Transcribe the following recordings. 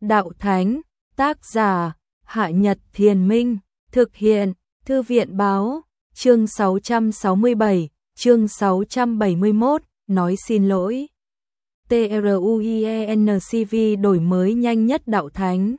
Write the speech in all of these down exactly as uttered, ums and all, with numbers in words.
Đạo Thánh, tác giả, Hạ Nhật Thiền Minh, thực hiện, Thư viện Báo, chương sáu trăm sáu mươi bảy, chương sáu trăm bảy mươi mốt, nói xin lỗi. TRUIENCV đổi mới nhanh nhất Đạo Thánh.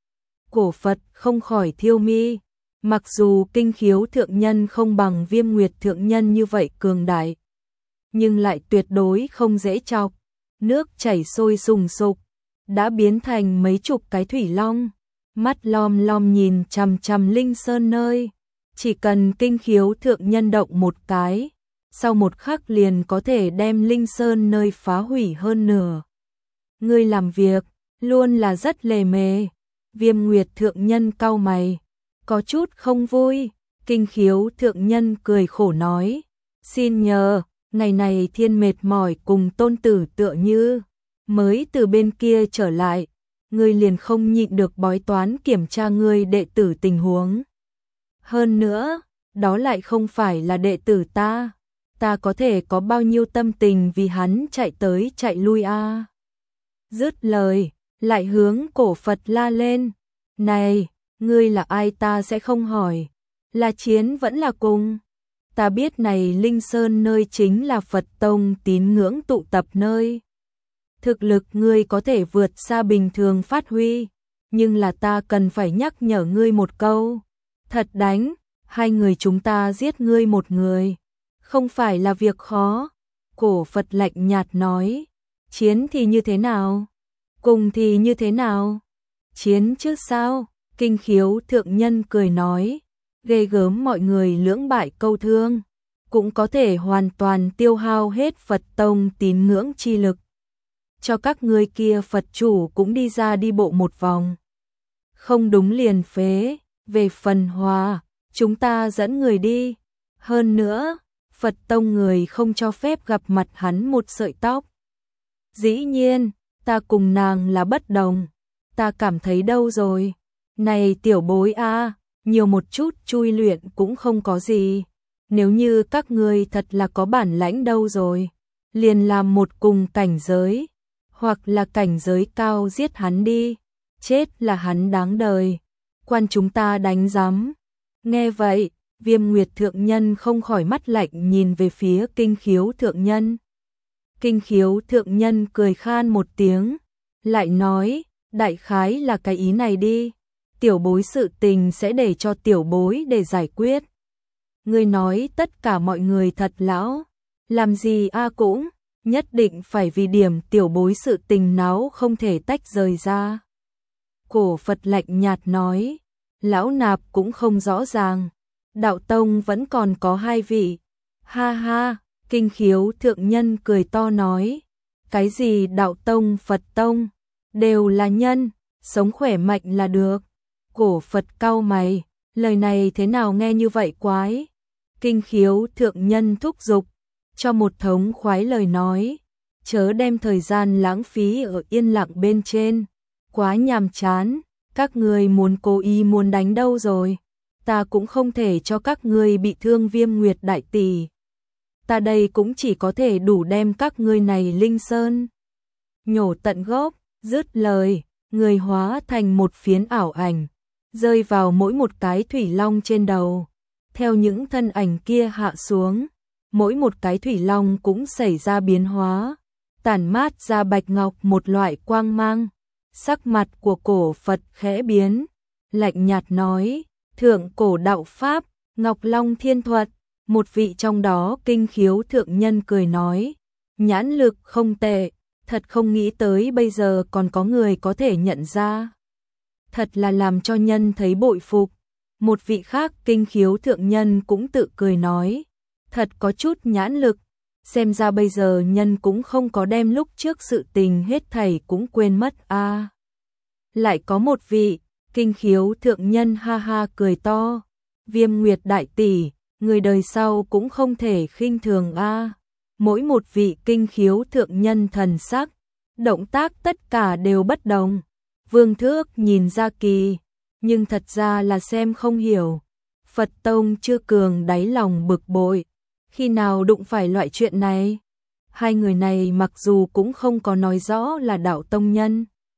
Cổ Phật không khỏi thiêu mi, mặc dù kinh khiếu thượng nhân không bằng Viêm Nguyệt thượng nhân như vậy cường đại, nhưng lại tuyệt đối không dễ chọc, nước chảy sôi sùng sục, đã biến thành mấy chục cái thủy long, mắt lom lom nhìn chằm chằm Linh Sơn nơi, chỉ cần kinh khiếu thượng nhân động một cái, sau một khắc liền có thể đem Linh Sơn nơi phá hủy hơn nửa. Ngươi làm việc, luôn là rất lề mề. Viêm Nguyệt thượng nhân cau mày, có chút không vui, kinh khiếu thượng nhân cười khổ nói, xin nhờ, ngày này thiên mệt mỏi cùng tôn tử tựa như, mới từ bên kia trở lại, ngươi liền không nhịn được bói toán kiểm tra ngươi đệ tử tình huống. Hơn nữa, đó lại không phải là đệ tử ta, ta có thể có bao nhiêu tâm tình vì hắn chạy tới chạy lui a? À? Dứt lời, lại hướng Cổ Phật la lên, này, ngươi là ai ta sẽ không hỏi, là chiến vẫn là cùng. Ta biết này Linh Sơn nơi chính là Phật tông tín ngưỡng tụ tập nơi. Thực lực ngươi có thể vượt xa bình thường phát huy, nhưng là ta cần phải nhắc nhở ngươi một câu. Thật đánh, hai người chúng ta giết ngươi một người, không phải là việc khó. Cổ Phật lạnh nhạt nói, chiến thì như thế nào? Cùng thì như thế nào? Chiến chứ sao? Kinh khiếu thượng nhân cười nói, ghê gớm mọi người lưỡng bại câu thương, cũng có thể hoàn toàn tiêu hao hết Phật tông tín ngưỡng chi lực. Cho các ngươi kia Phật chủ cũng đi ra đi bộ một vòng. Không đúng liền phế, về phần hòa, chúng ta dẫn người đi. Hơn nữa, Phật tông người không cho phép gặp mặt hắn một sợi tóc. Dĩ nhiên, ta cùng nàng là bất đồng. Ta cảm thấy đâu rồi? Này tiểu bối a, à, nhiều một chút chui luyện cũng không có gì. Nếu như các ngươi thật là có bản lãnh đâu rồi, liền làm một cùng cảnh giới, hoặc là cảnh giới cao giết hắn đi, chết là hắn đáng đời, quan chúng ta đánh giám. Nghe vậy, Viêm Nguyệt thượng nhân không khỏi mắt lạnh nhìn về phía kinh khiếu thượng nhân. Kinh khiếu thượng nhân cười khan một tiếng, lại nói, đại khái là cái ý này đi, tiểu bối sự tình sẽ để cho tiểu bối để giải quyết. Ngươi nói tất cả mọi người thật lão, làm gì a cũng, nhất định phải vì điểm tiểu bối sự tình náo không thể tách rời ra. Cổ Phật lạnh nhạt nói, lão nạp cũng không rõ ràng, đạo tông vẫn còn có hai vị. Ha ha, kinh khiếu thượng nhân cười to nói, cái gì đạo tông Phật tông, đều là nhân, sống khỏe mạnh là được. Cổ Phật cau mày, lời này thế nào nghe như vậy quái. Kinh khiếu thượng nhân thúc giục, cho một thống khoái lời nói, chớ đem thời gian lãng phí ở yên lặng bên trên, quá nhàm chán, các ngươi muốn cố ý muốn đánh đâu rồi, ta cũng không thể cho các ngươi bị thương Viêm Nguyệt đại tỷ. Ta đây cũng chỉ có thể đủ đem các ngươi này Linh Sơn nhổ tận gốc. Dứt lời, người hóa thành một phiến ảo ảnh, rơi vào mỗi một cái thủy long trên đầu. Theo những thân ảnh kia hạ xuống, mỗi một cái thủy long cũng xảy ra biến hóa, tản mát ra bạch ngọc một loại quang mang. Sắc mặt của Cổ Phật khẽ biến, lạnh nhạt nói, thượng cổ đạo pháp, Ngọc Long Thiên Thuật. Một vị trong đó kinh khiếu thượng nhân cười nói, nhãn lực không tệ, thật không nghĩ tới bây giờ còn có người có thể nhận ra. Thật là làm cho nhân thấy bội phục. Một vị khác kinh khiếu thượng nhân cũng tự cười nói, thật có chút nhãn lực, xem ra bây giờ nhân cũng không có đem lúc trước sự tình hết thảy cũng quên mất a. À. Lại có một vị, kinh khiếu thượng nhân ha ha cười to, Viêm Nguyệt đại tỷ, người đời sau cũng không thể khinh thường a. À. Mỗi một vị kinh khiếu thượng nhân thần sắc, động tác tất cả đều bất đồng. Vương Thước nhìn ra kỳ, nhưng thật ra là xem không hiểu. Phật tông chưa cường đáy lòng bực bội, khi nào đụng phải loại chuyện này. Hai người này mặc dù cũng không có nói rõ là đạo tông nhân,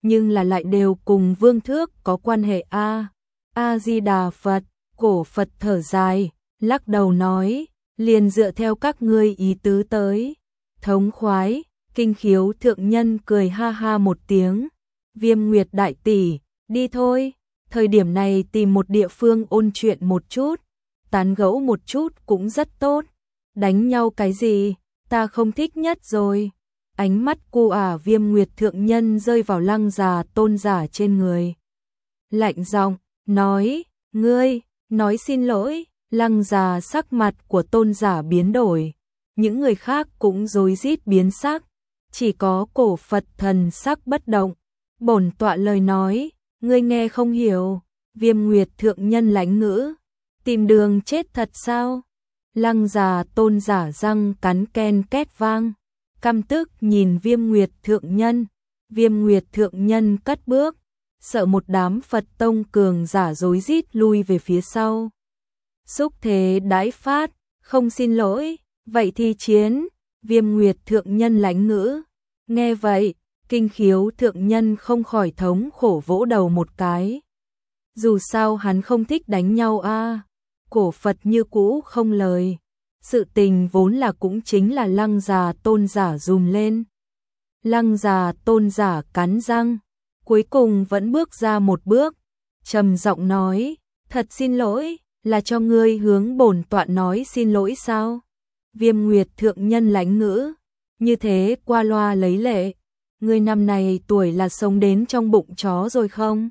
nhưng là lại đều cùng Vương Thước có quan hệ a. A Di Đà Phật, Cổ Phật thở dài, lắc đầu nói, liền dựa theo các ngươi ý tứ tới. Thống khoái, Kinh Khiếu thượng nhân cười ha ha một tiếng, Viêm Nguyệt đại tỷ, đi thôi, thời điểm này tìm một địa phương ôn chuyện một chút, tán gẫu một chút cũng rất tốt. Đánh nhau cái gì, ta không thích nhất rồi. Ánh mắt cô ả Viêm Nguyệt thượng nhân rơi vào Lăng Già Tôn giả trên người. Lạnh giọng nói, ngươi, nói xin lỗi. Lăng Già sắc mặt của Tôn giả biến đổi, những người khác cũng rối rít biến sắc, chỉ có Cổ Phật thần sắc bất động. Bổn tọa lời nói, ngươi nghe không hiểu. Viêm Nguyệt thượng nhân lãnh ngữ, tìm đường chết thật sao? Lăng Già Tôn giả răng cắn ken két vang, căm tức nhìn Viêm Nguyệt thượng nhân. Viêm Nguyệt thượng nhân cất bước, sợ một đám Phật tông cường giả rối rít lui về phía sau. Xúc thế đãi phát, không xin lỗi, vậy thì chiến. Viêm Nguyệt thượng nhân lãnh ngữ. Nghe vậy, Kinh Khiếu thượng nhân không khỏi thống khổ vỗ đầu một cái. Dù sao hắn không thích đánh nhau a. Cổ Phật như cũ không lời. Sự tình vốn là cũng chính là Lăng Già Tôn giả dùm lên. Lăng Già Tôn giả cắn răng, cuối cùng vẫn bước ra một bước, trầm giọng nói, thật xin lỗi, là cho ngươi hướng bổn tọa nói xin lỗi sao? Viêm Nguyệt thượng nhân lãnh ngữ, như thế qua loa lấy lệ, ngươi năm này tuổi là sống đến trong bụng chó rồi không?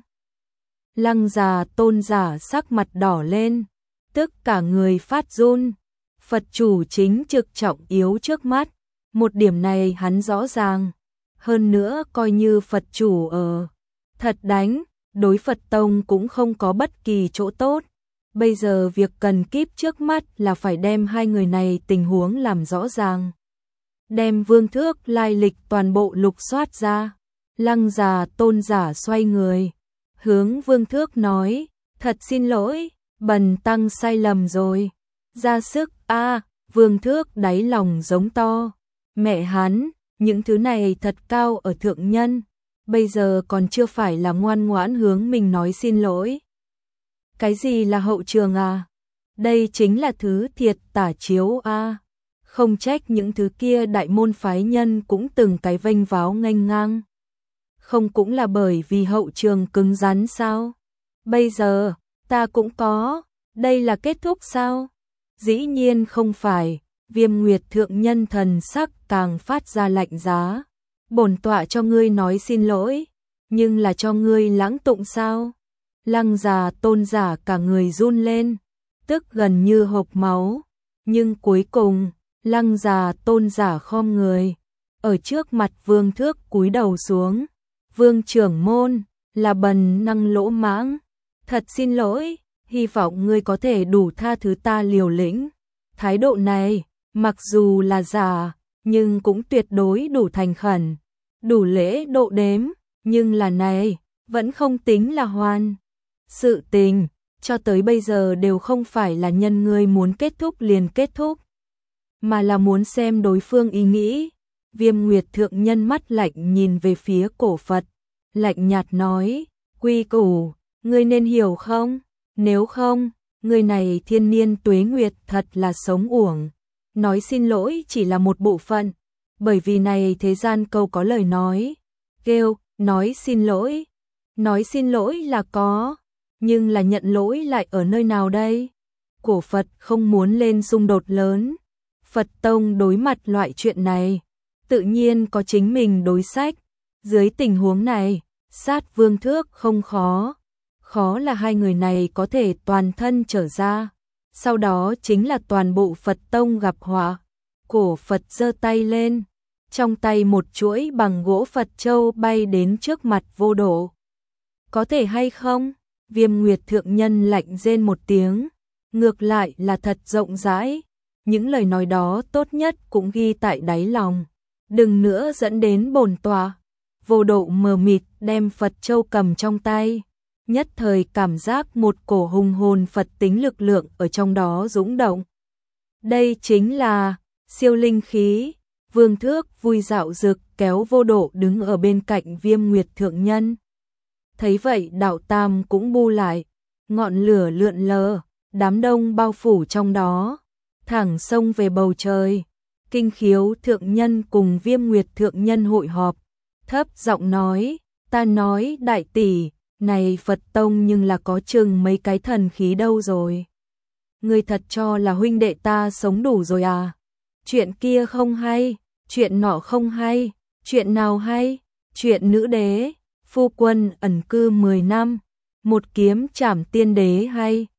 Lăng Già Tôn giả sắc mặt đỏ lên, tức cả người phát run. Phật chủ chính trực trọng yếu trước mắt, một điểm này hắn rõ ràng. Hơn nữa coi như Phật chủ ở thật đánh, đối Phật tông cũng không có bất kỳ chỗ tốt. Bây giờ việc cần kíp trước mắt là phải đem hai người này tình huống làm rõ ràng. Đem Vương Thước lai lịch toàn bộ lục soát ra. Lăng Già Tôn giả xoay người, hướng Vương Thước nói, thật xin lỗi, bần tăng sai lầm rồi. Ra sức a. Vương Thước đáy lòng giống to, mẹ hắn, những thứ này thật cao ở thượng nhân, bây giờ còn chưa phải là ngoan ngoãn hướng mình nói xin lỗi. Cái gì là hậu trường à? Đây chính là thứ thiệt tả chiếu a. Không trách những thứ kia đại môn phái nhân cũng từng cái vênh váo nghênh ngang. Không cũng là bởi vì hậu trường cứng rắn sao? Bây giờ, ta cũng có, đây là kết thúc sao? Dĩ nhiên không phải. Viêm Nguyệt thượng nhân thần sắc càng phát ra lạnh giá. Bổn tọa cho ngươi nói xin lỗi, nhưng là cho ngươi lãng tụng sao? Lăng Già Tôn giả cả người run lên, tức gần như hộc máu. Nhưng cuối cùng, Lăng Già Tôn giả khom người, ở trước mặt Vương Thước cúi đầu xuống. Vương trưởng môn, là bần năng lỗ mãng, thật xin lỗi, hy vọng ngươi có thể đủ tha thứ ta liều lĩnh. Thái độ này, mặc dù là giả, nhưng cũng tuyệt đối đủ thành khẩn, đủ lễ độ đếm, nhưng là này, vẫn không tính là hoàn. Sự tình, cho tới bây giờ đều không phải là nhân ngươi muốn kết thúc liền kết thúc, mà là muốn xem đối phương ý nghĩ. Viêm Nguyệt thượng nhân mắt lạnh nhìn về phía Cổ Phật, lạnh nhạt nói, quy củ, ngươi nên hiểu không? Nếu không, người này thiên niên tuế nguyệt thật là sống uổng. Nói xin lỗi chỉ là một bộ phận, bởi vì này thế gian câu có lời nói, kêu, nói xin lỗi. Nói xin lỗi là có, nhưng là nhận lỗi lại ở nơi nào đây? Cổ Phật không muốn lên xung đột lớn. Phật tông đối mặt loại chuyện này, tự nhiên có chính mình đối sách. Dưới tình huống này, sát Vương Thước không khó. Khó là hai người này có thể toàn thân trở ra. Sau đó chính là toàn bộ Phật tông gặp họa. Cổ Phật giơ tay lên, trong tay một chuỗi bằng gỗ Phật châu bay đến trước mặt Vô Độ. Có thể hay không? Viêm Nguyệt thượng nhân lạnh rên một tiếng, ngược lại là thật rộng rãi. Những lời nói đó tốt nhất cũng ghi tại đáy lòng, đừng nữa dẫn đến bổn tọa. Vô Độ mờ mịt đem Phật châu cầm trong tay, nhất thời cảm giác một cổ hùng hồn Phật tính lực lượng ở trong đó dũng động. Đây chính là siêu linh khí. Vương Thước vui dạo dực kéo Vô Độ đứng ở bên cạnh Viêm Nguyệt thượng nhân. Thấy vậy đạo tam cũng bu lại, ngọn lửa lượn lờ, đám đông bao phủ trong đó, thẳng xông về bầu trời. Kinh Khiếu thượng nhân cùng Viêm Nguyệt thượng nhân hội họp, thấp giọng nói, ta nói đại tỷ, này Phật tông nhưng là có chừng mấy cái thần khí đâu rồi. Ngươi thật cho là huynh đệ ta sống đủ rồi à? Chuyện kia không hay, chuyện nọ không hay, chuyện nào hay? Chuyện nữ đế, phu quân ẩn cư mười năm, một kiếm trảm tiên đế hay?